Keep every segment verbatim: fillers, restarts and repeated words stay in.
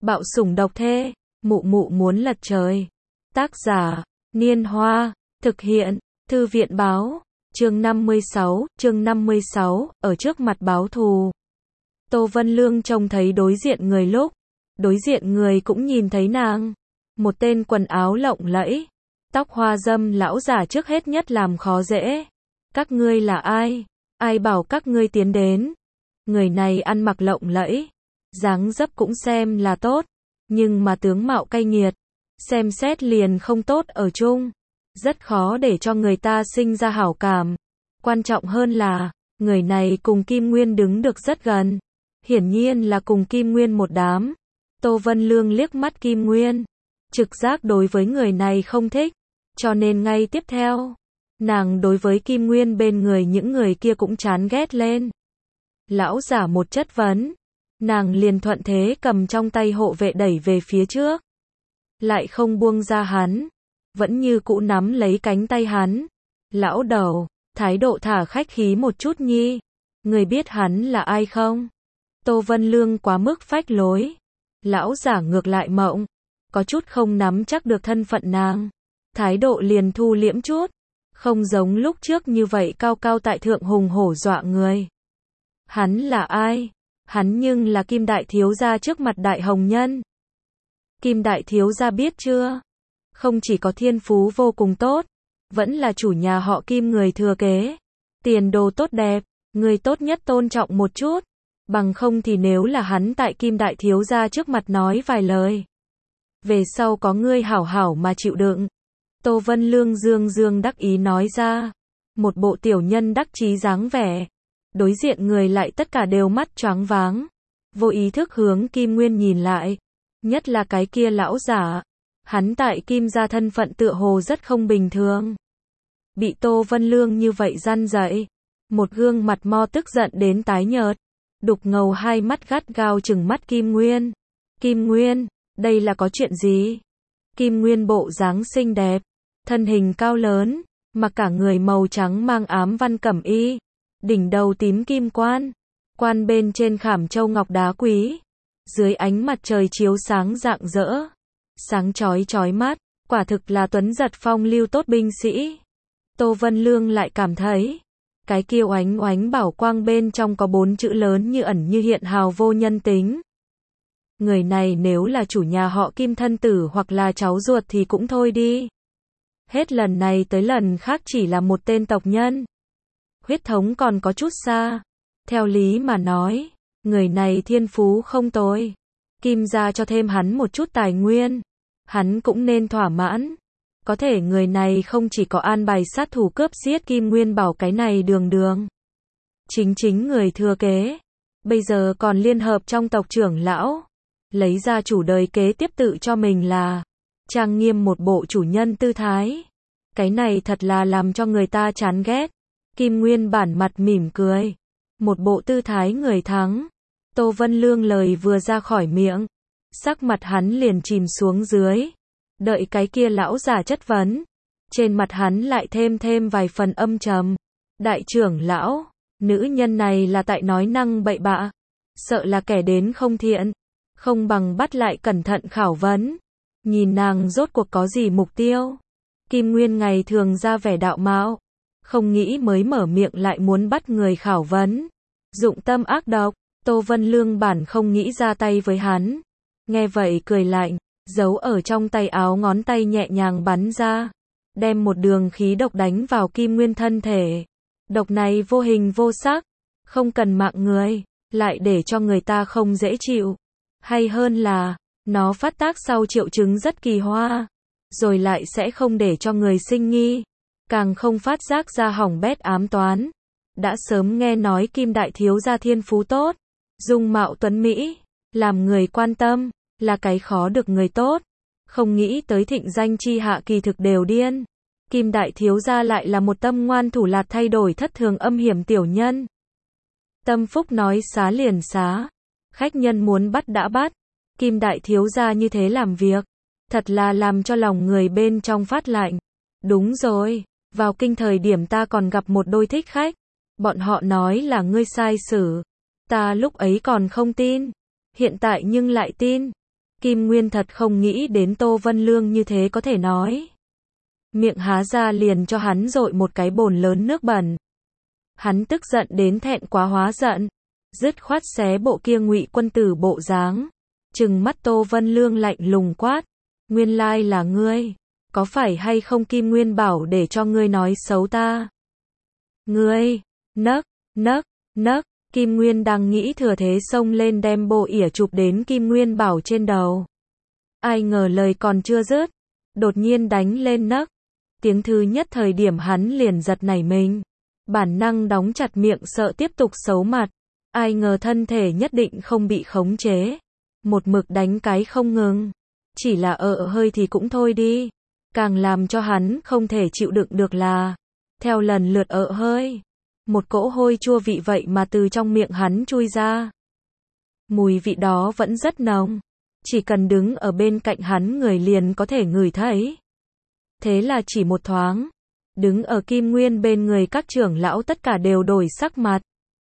Bạo sủng độc thê, mụ mụ muốn lật trời. Tác giả, Niên Hoa, thực hiện, Thư viện báo, chương năm mươi sáu, chương năm mươi sáu, ở trước mặt báo thù. Tô Vân Lương trông thấy đối diện người lúc, đối diện người cũng nhìn thấy nàng. Một tên quần áo lộng lẫy, tóc hoa dâm lão giả trước hết nhất làm khó dễ. Các ngươi là ai? Ai bảo các ngươi tiến đến? Người này ăn mặc lộng lẫy, dáng dấp cũng xem là tốt, nhưng mà tướng mạo cay nghiệt, xem xét liền không tốt ở chung, rất khó để cho người ta sinh ra hảo cảm. Quan trọng hơn là, người này cùng Kim Nguyên đứng được rất gần, hiển nhiên là cùng Kim Nguyên một đám. Tô Vân Lương liếc mắt Kim Nguyên, trực giác đối với người này không thích, cho nên ngay tiếp theo, nàng đối với Kim Nguyên bên người những người kia cũng chán ghét lên. Lão giả một chất vấn, nàng liền thuận thế cầm trong tay hộ vệ đẩy về phía trước, lại không buông ra hắn, vẫn như cũ nắm lấy cánh tay hắn. Lão đầu, thái độ thả khách khí một chút nhi, người biết hắn là ai không? Tô Vân Lương quá mức phách lối, lão giả ngược lại mộng, có chút không nắm chắc được thân phận nàng, thái độ liền thu liễm chút, không giống lúc trước như vậy cao cao tại thượng hùng hổ dọa người. Hắn là ai? Hắn nhưng là Kim đại thiếu gia trước mặt đại hồng nhân. Kim đại thiếu gia biết chưa? Không chỉ có thiên phú vô cùng tốt, vẫn là chủ nhà họ Kim người thừa kế, tiền đồ tốt đẹp, người tốt nhất tôn trọng một chút, bằng không thì nếu là hắn tại Kim đại thiếu gia trước mặt nói vài lời, về sau có ngươi hảo hảo mà chịu đựng. Tô Vân Lương dương dương đắc ý nói ra, một bộ tiểu nhân đắc chí dáng vẻ. Đối diện người lại tất cả đều mắt choáng váng, vô ý thức hướng Kim Nguyên nhìn lại, nhất là cái kia lão giả, hắn tại Kim gia thân phận tựa hồ rất không bình thường. Bị Tô Vân Lương như vậy răn dạy, một gương mặt mo tức giận đến tái nhợt, đục ngầu hai mắt gắt gao trừng mắt Kim Nguyên. Kim Nguyên, đây là có chuyện gì? Kim Nguyên bộ dáng xinh đẹp, thân hình cao lớn, mặc cả người màu trắng mang ám văn cẩm y, đỉnh đầu tím kim quan, quan bên trên khảm châu ngọc đá quý, dưới ánh mặt trời chiếu sáng rạng rỡ, sáng chói chói mắt, quả thực là tuấn giật phong lưu tốt binh sĩ. Tô Vân Lương lại cảm thấy, cái kia oánh oánh bảo quang bên trong có bốn chữ lớn như ẩn như hiện hào vô nhân tính. Người này nếu là chủ nhà họ Kim thân tử hoặc là cháu ruột thì cũng thôi đi. Hết lần này tới lần khác chỉ là một tên tộc nhân. Huyết thống còn có chút xa. Theo lý mà nói, người này thiên phú không tồi. Kim gia cho thêm hắn một chút tài nguyên, hắn cũng nên thỏa mãn. Có thể người này không chỉ có an bài sát thủ cướp giết Kim Nguyên Bảo cái này đường đường. Chính chính người thừa kế. Bây giờ còn liên hợp trong tộc trưởng lão. Lấy ra chủ đời kế tiếp tự cho mình là trang nghiêm một bộ chủ nhân tư thái. Cái này thật là làm cho người ta chán ghét. Kim Nguyên bản mặt mỉm cười, một bộ tư thái người thắng. Tô Vân Lương lời vừa ra khỏi miệng, sắc mặt hắn liền chìm xuống dưới. Đợi cái kia lão già chất vấn, trên mặt hắn lại thêm thêm vài phần âm trầm. Đại trưởng lão, nữ nhân này là tại nói năng bậy bạ, sợ là kẻ đến không thiện, không bằng bắt lại cẩn thận khảo vấn, nhìn nàng rốt cuộc có gì mục tiêu. Kim Nguyên ngày thường ra vẻ đạo mạo, không nghĩ mới mở miệng lại muốn bắt người khảo vấn. Dụng tâm ác độc, Tô Vân Lương bản không nghĩ ra tay với hắn. Nghe vậy cười lạnh, giấu ở trong tay áo ngón tay nhẹ nhàng bắn ra, đem một đường khí độc đánh vào Kim Nguyên thân thể. Độc này vô hình vô sắc, không cần mạng người, lại để cho người ta không dễ chịu. Hay hơn là, nó phát tác sau triệu chứng rất kỳ hoa, rồi lại sẽ không để cho người sinh nghi, càng không phát giác ra hỏng bét ám toán. Đã sớm nghe nói Kim đại thiếu gia thiên phú tốt, dung mạo tuấn mỹ, làm người quan tâm, là cái khó được người tốt. Không nghĩ tới thịnh danh chi hạ kỳ thực đều điên. Kim đại thiếu gia lại là một tâm ngoan thủ lạt thay đổi thất thường âm hiểm tiểu nhân. Tâm phúc nói xá liền xá, khách nhân muốn bắt đã bắt. Kim đại thiếu gia như thế làm việc, thật là làm cho lòng người bên trong phát lạnh. Đúng rồi, vào kinh thời điểm ta còn gặp một đôi thích khách, bọn họ nói là ngươi sai xử, ta lúc ấy còn không tin, hiện tại nhưng lại tin. Kim Nguyên thật không nghĩ đến Tô Vân Lương như thế có thể nói. Miệng há ra liền cho hắn dội một cái bồn lớn nước bẩn. Hắn tức giận đến thẹn quá hóa giận, dứt khoát xé bộ kia Ngụy quân tử bộ dáng, trừng mắt Tô Vân Lương lạnh lùng quát, nguyên lai là ngươi, có phải hay không Kim Nguyên bảo để cho ngươi nói xấu ta? Ngươi, nấc, nấc, nấc, Kim Nguyên đang nghĩ thừa thế xông lên đem bộ ỉa chụp đến Kim Nguyên bảo trên đầu. Ai ngờ lời còn chưa dứt, đột nhiên đánh lên nấc. Tiếng thứ nhất thời điểm hắn liền giật nảy mình, bản năng đóng chặt miệng sợ tiếp tục xấu mặt. Ai ngờ thân thể nhất định không bị khống chế, một mực đánh cái không ngừng. Chỉ là ợ hơi thì cũng thôi đi, càng làm cho hắn không thể chịu đựng được là, theo lần lượt ợ hơi, một cỗ hôi chua vị vậy mà từ trong miệng hắn chui ra. Mùi vị đó vẫn rất nồng, chỉ cần đứng ở bên cạnh hắn người liền có thể ngửi thấy. Thế là chỉ một thoáng, đứng ở Kim Nguyên bên người các trưởng lão tất cả đều đổi sắc mặt.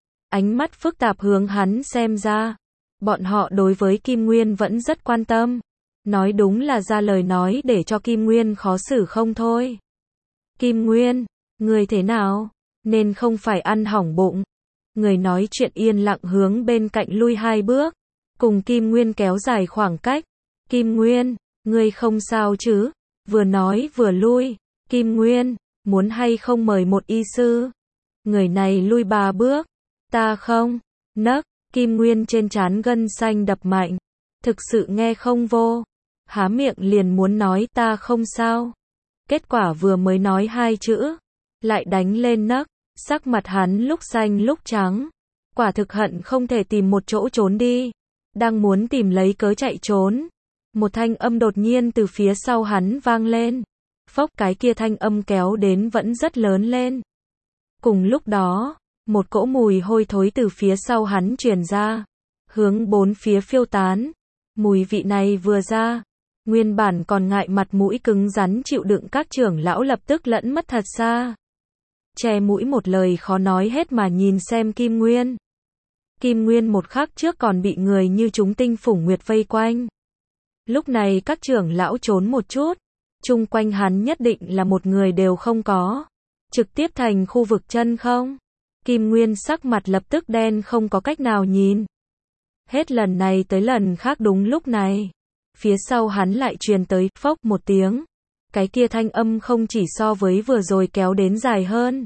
Ánh mắt phức tạp hướng hắn xem ra. Bọn họ đối với Kim Nguyên vẫn rất quan tâm. Nói đúng là ra lời nói để cho Kim Nguyên khó xử không thôi. Kim Nguyên, người thế nào? Nên không phải ăn hỏng bụng. Người nói chuyện yên lặng hướng bên cạnh lui hai bước. Cùng Kim Nguyên kéo dài khoảng cách. Kim Nguyên, người không sao chứ? Vừa nói vừa lui. Kim Nguyên, muốn hay không mời một y sư? Người này lui ba bước. Ta không. Nấc, Kim Nguyên trên trán gân xanh đập mạnh. Thực sự nghe không vô. Há miệng liền muốn nói ta không sao. Kết quả vừa mới nói hai chữ, lại đánh lên nấc. Sắc mặt hắn lúc xanh lúc trắng. Quả thực hận không thể tìm một chỗ trốn đi. Đang muốn tìm lấy cớ chạy trốn. Một thanh âm đột nhiên từ phía sau hắn vang lên. Phốc, cái kia thanh âm kéo đến vẫn rất lớn lên. Cùng lúc đó, một cỗ mùi hôi thối từ phía sau hắn truyền ra, hướng bốn phía phiêu tán. Mùi vị này vừa ra, nguyên bản còn ngại mặt mũi cứng rắn chịu đựng các trưởng lão lập tức lẫn mất thật xa. Che mũi một lời khó nói hết mà nhìn xem Kim Nguyên. Kim Nguyên một khắc trước còn bị người như chúng tinh phủng nguyệt vây quanh. Lúc này các trưởng lão trốn một chút, chung quanh hắn nhất định là một người đều không có. Trực tiếp thành khu vực chân không. Kim Nguyên sắc mặt lập tức đen không có cách nào nhìn. Hết lần này tới lần khác đúng lúc này. Phía sau hắn lại truyền tới phốc một tiếng. Cái kia thanh âm không chỉ so với vừa rồi kéo đến dài hơn.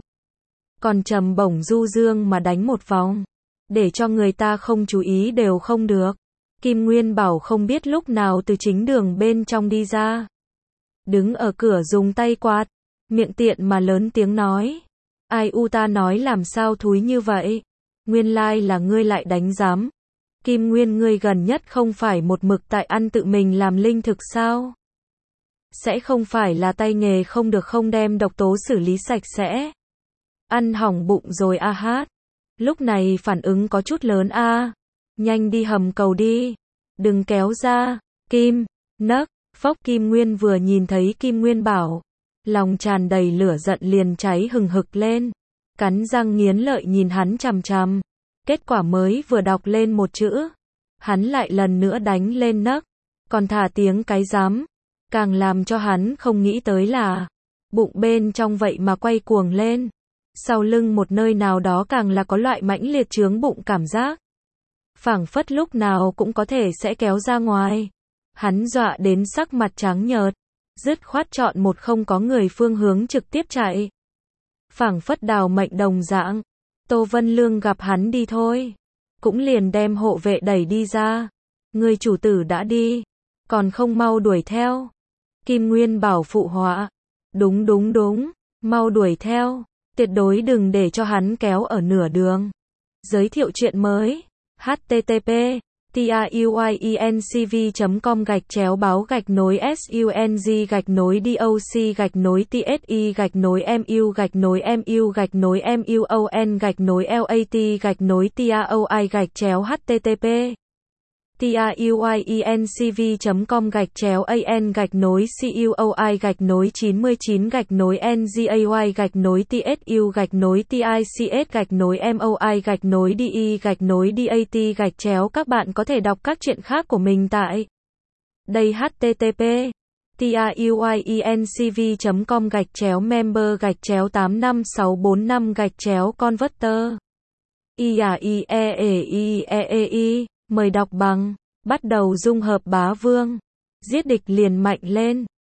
Còn trầm bổng du dương mà đánh một vòng. Để cho người ta không chú ý đều không được. Kim Nguyên bảo không biết lúc nào từ chính đường bên trong đi ra. Đứng ở cửa dùng tay quạt. Miệng tiện mà lớn tiếng nói. Ai u ta nói làm sao thúi như vậy? Nguyên lai là ngươi lại đánh giám. Kim Nguyên ngươi gần nhất không phải một mực tại ăn tự mình làm linh thực sao? Sẽ không phải là tay nghề không được không đem độc tố xử lý sạch sẽ. Ăn hỏng bụng rồi a hát. Lúc này phản ứng có chút lớn a. Nhanh đi hầm cầu đi. Đừng kéo ra. Kim, nấc, phốc Kim Nguyên vừa nhìn thấy Kim Nguyên bảo. Lòng tràn đầy lửa giận liền cháy hừng hực lên. Cắn răng nghiến lợi nhìn hắn chằm chằm. Kết quả mới vừa đọc lên một chữ. Hắn lại lần nữa đánh lên nấc. Còn thả tiếng cái giám. Càng làm cho hắn không nghĩ tới là. Bụng bên trong vậy mà quay cuồng lên. Sau lưng một nơi nào đó càng là có loại mãnh liệt chướng bụng cảm giác. Phảng phất lúc nào cũng có thể sẽ kéo ra ngoài. Hắn dọa đến sắc mặt trắng nhợt. Dứt khoát chọn một không có người phương hướng trực tiếp chạy. Phảng phất đào mệnh đồng dạng. Tô Vân Lương gặp hắn đi thôi. Cũng liền đem hộ vệ đẩy đi ra. Người chủ tử đã đi. Còn không mau đuổi theo. Kim Nguyên bảo phụ họa. Đúng đúng đúng. Mau đuổi theo. Tuyệt đối đừng để cho hắn kéo ở nửa đường. Giới thiệu chuyện mới. H T T P T-A-U-I-E-N-C-V chấm com gạch chéo báo gạch nối S-U-N-G gạch nối D-O-C gạch nối T-S-I gạch nối M-U gạch nối M-U gạch nối M-U-O-N gạch nối L-A-T gạch nối T-A-O-I gạch chéo H T T P T-A-U-I-E-N-C-V chấm com gạch chéo A-N gạch nối C-U-O-I gạch nối chín mươi chín gạch nối N-G-A-Y gạch nối T-S-U gạch nối T-I-C-S gạch nối M-O-I gạch nối D-E gạch nối D-A-T gạch chéo. Các bạn có thể đọc các chuyện khác của mình tại Đây http tiuiencv chấm com gạch chéo member gạch chéo tám năm sáu bốn năm gạch chéo converter. i a i e e i e e i mời đọc bằng. Bắt đầu dung hợp bá vương. Giết địch liền mạnh lên.